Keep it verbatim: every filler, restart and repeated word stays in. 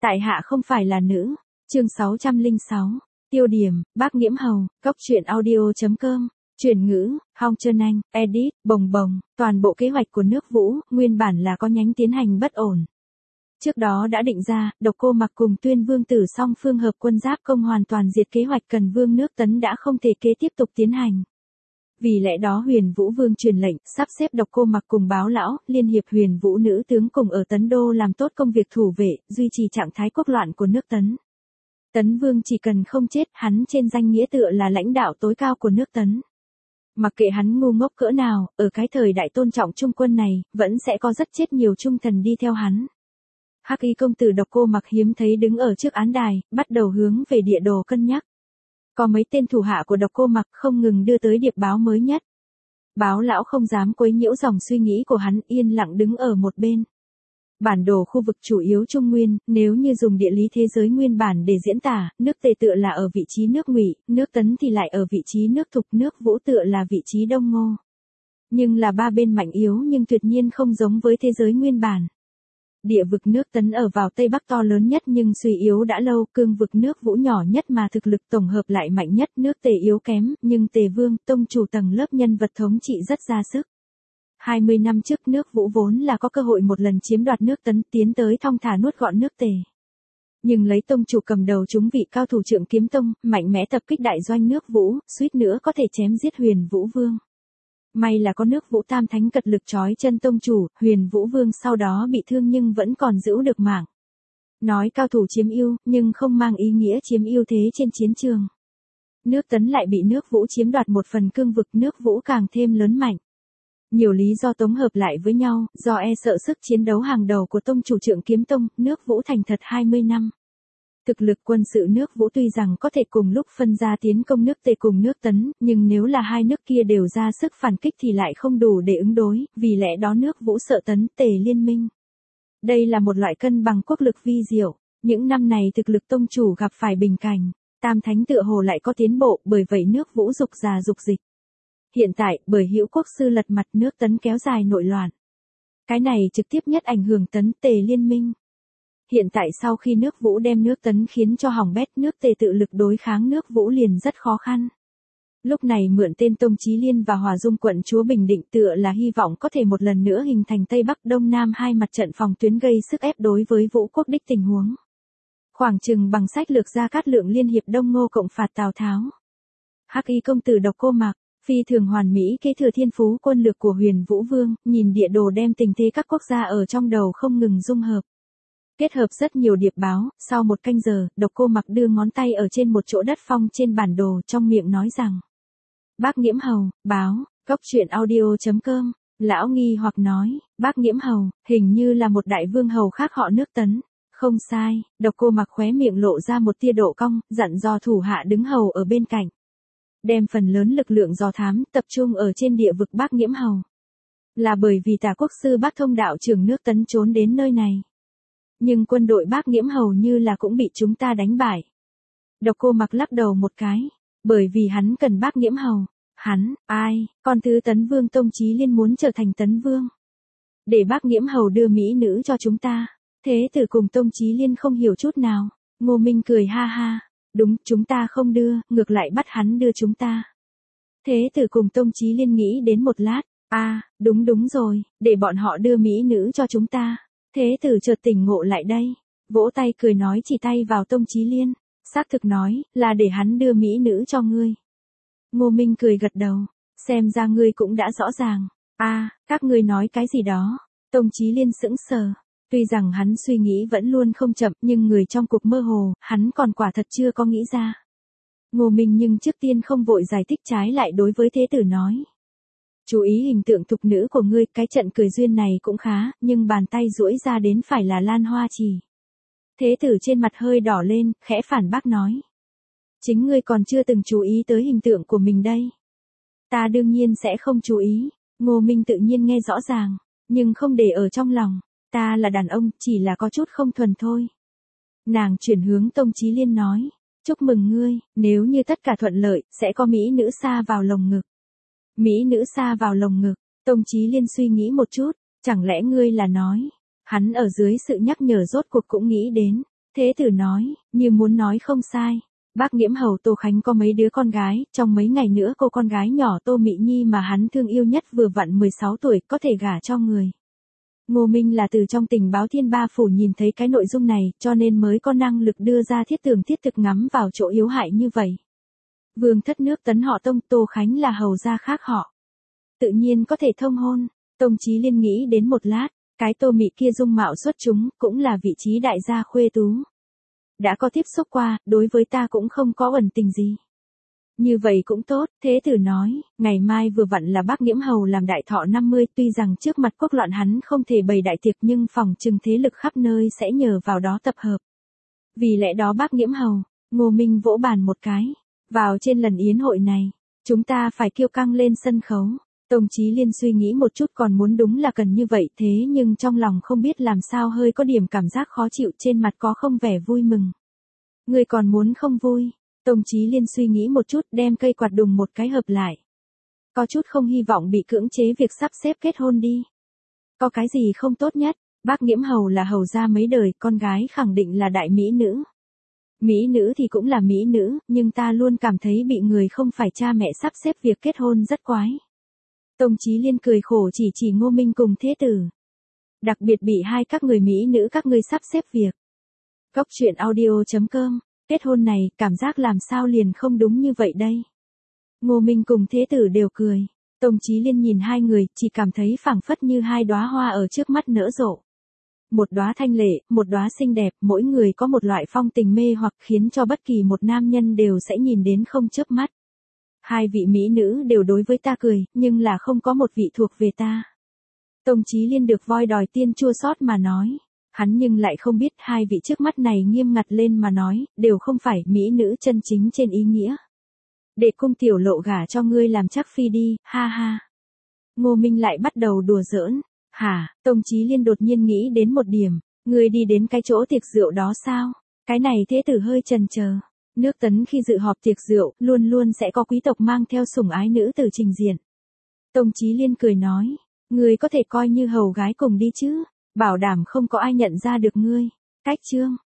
Tại hạ không phải là nữ. Chương sáu trăm lẻ sáu. Tiêu điểm, Bác Nghiễm Hầu, Cốc truyện audio chấm com. Chuyển ngữ, Hong Trân Anh, edit, bồng bồng, toàn bộ kế hoạch của nước Vũ, nguyên bản là có nhánh tiến hành bất ổn. Trước đó đã định ra, Độc Cô Mặc cùng Tuyên Vương Tử song phương hợp quân giáp công hoàn toàn diệt kế hoạch Cần Vương nước Tấn đã không thể kế tiếp tục tiến hành. Vì lẽ đó Huyền Vũ Vương truyền lệnh, sắp xếp Độc Cô Mặc cùng Báo Lão, liên hiệp Huyền Vũ nữ tướng cùng ở Tấn Đô làm tốt công việc thủ vệ, duy trì trạng thái quốc loạn của nước Tấn. Tấn Vương chỉ cần không chết, hắn trên danh nghĩa tựa là lãnh đạo tối cao của nước Tấn. Mặc kệ hắn ngu ngốc cỡ nào, ở cái thời đại tôn trọng trung quân này, vẫn sẽ có rất chết nhiều trung thần đi theo hắn. Hắc Y công tử Độc Cô Mặc hiếm thấy đứng ở trước án đài, bắt đầu hướng về địa đồ cân nhắc. Có mấy tên thủ hạ của Độc Cô Mặc không ngừng đưa tới điệp báo mới nhất. Báo Lão không dám quấy nhiễu dòng suy nghĩ của hắn, yên lặng đứng ở một bên. Bản đồ khu vực chủ yếu Trung Nguyên, nếu như dùng địa lý thế giới nguyên bản để diễn tả, nước Tề tựa là ở vị trí nước Ngụy, nước Tấn thì lại ở vị trí nước Thục, nước Vũ tựa là vị trí Đông Ngô. Nhưng là ba bên mạnh yếu nhưng tuyệt nhiên không giống với thế giới nguyên bản. Địa vực nước Tấn ở vào Tây Bắc to lớn nhất nhưng suy yếu đã lâu, cương vực nước Vũ nhỏ nhất mà thực lực tổng hợp lại mạnh nhất, nước Tề yếu kém, nhưng Tề Vương, tông chủ tầng lớp nhân vật thống trị rất ra sức. hai mươi năm trước nước Vũ vốn là có cơ hội một lần chiếm đoạt nước Tấn, tiến tới thong thả nuốt gọn nước Tề. Nhưng lấy tông chủ cầm đầu chúng vị cao thủ Trượng Kiếm Tông, mạnh mẽ tập kích đại doanh nước Vũ, suýt nữa có thể chém giết Huyền Vũ Vương. May là có nước Vũ Tam Thánh cật lực trói chân tông chủ, Huyền Vũ Vương sau đó bị thương nhưng vẫn còn giữ được mạng. Nói cao thủ chiếm ưu, nhưng không mang ý nghĩa chiếm ưu thế trên chiến trường. Nước Tấn lại bị nước Vũ chiếm đoạt một phần cương vực, nước Vũ càng thêm lớn mạnh. Nhiều lý do tổng hợp lại với nhau, do e sợ sức chiến đấu hàng đầu của tông chủ Trượng Kiếm Tông, nước Vũ thành thật hai mươi năm. Thực lực quân sự nước Vũ tuy rằng có thể cùng lúc phân ra tiến công nước Tề cùng nước Tấn, nhưng nếu là hai nước kia đều ra sức phản kích thì lại không đủ để ứng đối, vì lẽ đó nước Vũ sợ Tấn Tề liên minh. Đây là một loại cân bằng quốc lực vi diệu, những năm này thực lực tông chủ gặp phải bình cảnh, Tam Thánh tựa hồ lại có tiến bộ, bởi vậy nước Vũ dục già dục dịch. Hiện tại, bởi Hữu Quốc sư lật mặt, nước Tấn kéo dài nội loạn. Cái này trực tiếp nhất ảnh hưởng Tấn Tề liên minh. Hiện tại sau khi nước Vũ đem nước Tấn khiến cho hỏng bét, nước Tề tự lực đối kháng nước Vũ liền rất khó khăn. Lúc này mượn tên Tông Chí Liên và Hòa Dung quận chúa Bình Định tựa là hy vọng có thể một lần nữa hình thành Tây Bắc Đông Nam hai mặt trận phòng tuyến gây sức ép đối với Vũ quốc đích tình huống. Khoảng chừng bằng sách lược Gia Cát Lượng liên hiệp Đông Ngô cộng phạt Tào Tháo. Hắc Y công tử Độc Cô Mặc, phi thường hoàn mỹ kế thừa thiên phú quân lược của Huyền Vũ Vương, nhìn địa đồ đem tình thế các quốc gia ở trong đầu không ngừng dung hợp. Kết hợp rất nhiều điệp báo, sau một canh giờ, Độc Cô Mặc đưa ngón tay ở trên một chỗ đất phong trên bản đồ, trong miệng nói rằng: Bác Nghiễm Hầu, báo, Cốc truyện audio chấm com. Lão nghi hoặc nói: Bác Nghiễm Hầu, hình như là một đại vương hầu khác họ nước Tấn. Không sai, Độc Cô Mặc khóe miệng lộ ra một tia độ cong, dặn dò thủ hạ đứng hầu ở bên cạnh. Đem phần lớn lực lượng dò thám tập trung ở trên địa vực Bác Nghiễm Hầu. Là bởi vì Tả quốc sư Bác Thông đạo trưởng nước Tấn trốn đến nơi này. Nhưng quân đội Bác Nghiễm hầu như là cũng bị chúng ta đánh bại. Độc Cô Mặc lắc đầu một cái, bởi vì hắn cần Bác Nghiễm hầu. Hắn, ai, con thứ Tấn Vương Tông Chí Liên muốn trở thành Tấn Vương. Để Bác Nghiễm hầu đưa mỹ nữ cho chúng ta. Thế tử cùng Tông Chí Liên không hiểu chút nào. Ngô Minh cười ha ha, đúng, chúng ta không đưa, ngược lại bắt hắn đưa chúng ta. Thế tử cùng Tông Chí Liên nghĩ đến một lát, a, à, đúng đúng rồi, để bọn họ đưa mỹ nữ cho chúng ta. Thế tử chợt tỉnh ngộ lại đây, vỗ tay cười nói chỉ tay vào Tông Chí Liên, xác thực nói, là để hắn đưa mỹ nữ cho ngươi. Ngô Minh cười gật đầu, xem ra ngươi cũng đã rõ ràng. A, à, các ngươi nói cái gì đó? Tông Chí Liên sững sờ, tuy rằng hắn suy nghĩ vẫn luôn không chậm, nhưng người trong cuộc mơ hồ, hắn còn quả thật chưa có nghĩ ra. Ngô Minh nhưng trước tiên không vội giải thích, trái lại đối với thế tử nói: Chú ý hình tượng thục nữ của ngươi, cái trận cười duyên này cũng khá, nhưng bàn tay duỗi ra đến phải là Lan Hoa Trì. Thế tử trên mặt hơi đỏ lên, khẽ phản bác nói: Chính ngươi còn chưa từng chú ý tới hình tượng của mình đây. Ta đương nhiên sẽ không chú ý. Ngô Minh tự nhiên nghe rõ ràng, nhưng không để ở trong lòng. Ta là đàn ông, chỉ là có chút không thuần thôi. Nàng chuyển hướng Tông Chí Liên nói: Chúc mừng ngươi, nếu như tất cả thuận lợi, sẽ có mỹ nữ sa vào lồng ngực. Mỹ nữ sa vào lồng ngực, Tông Chí Liên suy nghĩ một chút, chẳng lẽ ngươi là nói, hắn ở dưới sự nhắc nhở rốt cuộc cũng nghĩ đến, Thế tử nói, như muốn nói không sai. Bác Nghiễm Hầu Tô Khánh có mấy đứa con gái, trong mấy ngày nữa cô con gái nhỏ Tô Mị Nhi mà hắn thương yêu nhất vừa vặn mười sáu tuổi có thể gả cho người. Ngô Minh là từ trong tình báo Thiên Ba Phủ nhìn thấy cái nội dung này cho nên mới có năng lực đưa ra thiết tưởng thiết thực ngắm vào chỗ yếu hại như vậy. Vương thất nước Tấn họ Tông, Tô Khánh là hầu gia khác họ. Tự nhiên có thể thông hôn. Tông Chí Liên nghĩ đến một lát, cái Tô Mị kia dung mạo xuất chúng, cũng là vị trí đại gia khuê tú. Đã có tiếp xúc qua, đối với ta cũng không có ẩn tình gì. Như vậy cũng tốt, thế tử nói, ngày mai vừa vặn là bác Nghiễm Hầu làm đại thọ năm mươi, tuy rằng trước mặt quốc loạn hắn không thể bày đại tiệc nhưng phòng trừng thế lực khắp nơi sẽ nhờ vào đó tập hợp. Vì lẽ đó bác Nghiễm Hầu, Ngô Minh vỗ bàn một cái, vào trên lần yến hội này, chúng ta phải kiêu căng lên sân khấu. Tông Chí Liên suy nghĩ một chút còn muốn đúng là cần như vậy thế nhưng trong lòng không biết làm sao hơi có điểm cảm giác khó chịu trên mặt có không vẻ vui mừng. Người còn muốn không vui? Tông Chí Liên suy nghĩ một chút đem cây quạt đùng một cái hợp lại. Có chút không hy vọng bị cưỡng chế việc sắp xếp kết hôn đi. Có cái gì không tốt nhất? Bác Nghiễm Hầu là hầu gia mấy đời, con gái khẳng định là đại mỹ nữ. Mỹ nữ thì cũng là mỹ nữ, nhưng ta luôn cảm thấy bị người không phải cha mẹ sắp xếp việc kết hôn rất quái. Tông Chí Liên cười khổ chỉ chỉ Ngô Minh cùng thế tử. Đặc biệt bị hai các người mỹ nữ các ngươi sắp xếp việc. Cốc truyện audio chấm com, kết hôn này, cảm giác làm sao liền không đúng như vậy đây. Ngô Minh cùng thế tử đều cười. Tông Chí Liên nhìn hai người, chỉ cảm thấy phảng phất như hai đóa hoa ở trước mắt nở rộ. Một đóa thanh lệ, một đóa xinh đẹp, mỗi người có một loại phong tình mê hoặc khiến cho bất kỳ một nam nhân đều sẽ nhìn đến không chớp mắt. Hai vị mỹ nữ đều đối với ta cười, nhưng là không có một vị thuộc về ta. Tông Chí Liên được voi đòi tiên chua xót mà nói. Hắn nhưng lại không biết hai vị trước mắt này nghiêm ngặt lên mà nói, đều không phải mỹ nữ chân chính trên ý nghĩa. Để cung tiểu lộ gả cho ngươi làm chắc phi đi, ha ha. Ngô Minh lại bắt đầu đùa giỡn. Hả, Tông Chí Liên đột nhiên nghĩ đến một điểm, ngươi đi đến cái chỗ tiệc rượu đó sao? Cái này thế tử hơi chần chờ. Nước Tấn khi dự họp tiệc rượu, luôn luôn sẽ có quý tộc mang theo sủng ái nữ tử trình diện. Tông Chí Liên cười nói, ngươi có thể coi như hầu gái cùng đi chứ, bảo đảm không có ai nhận ra được ngươi. Cách chương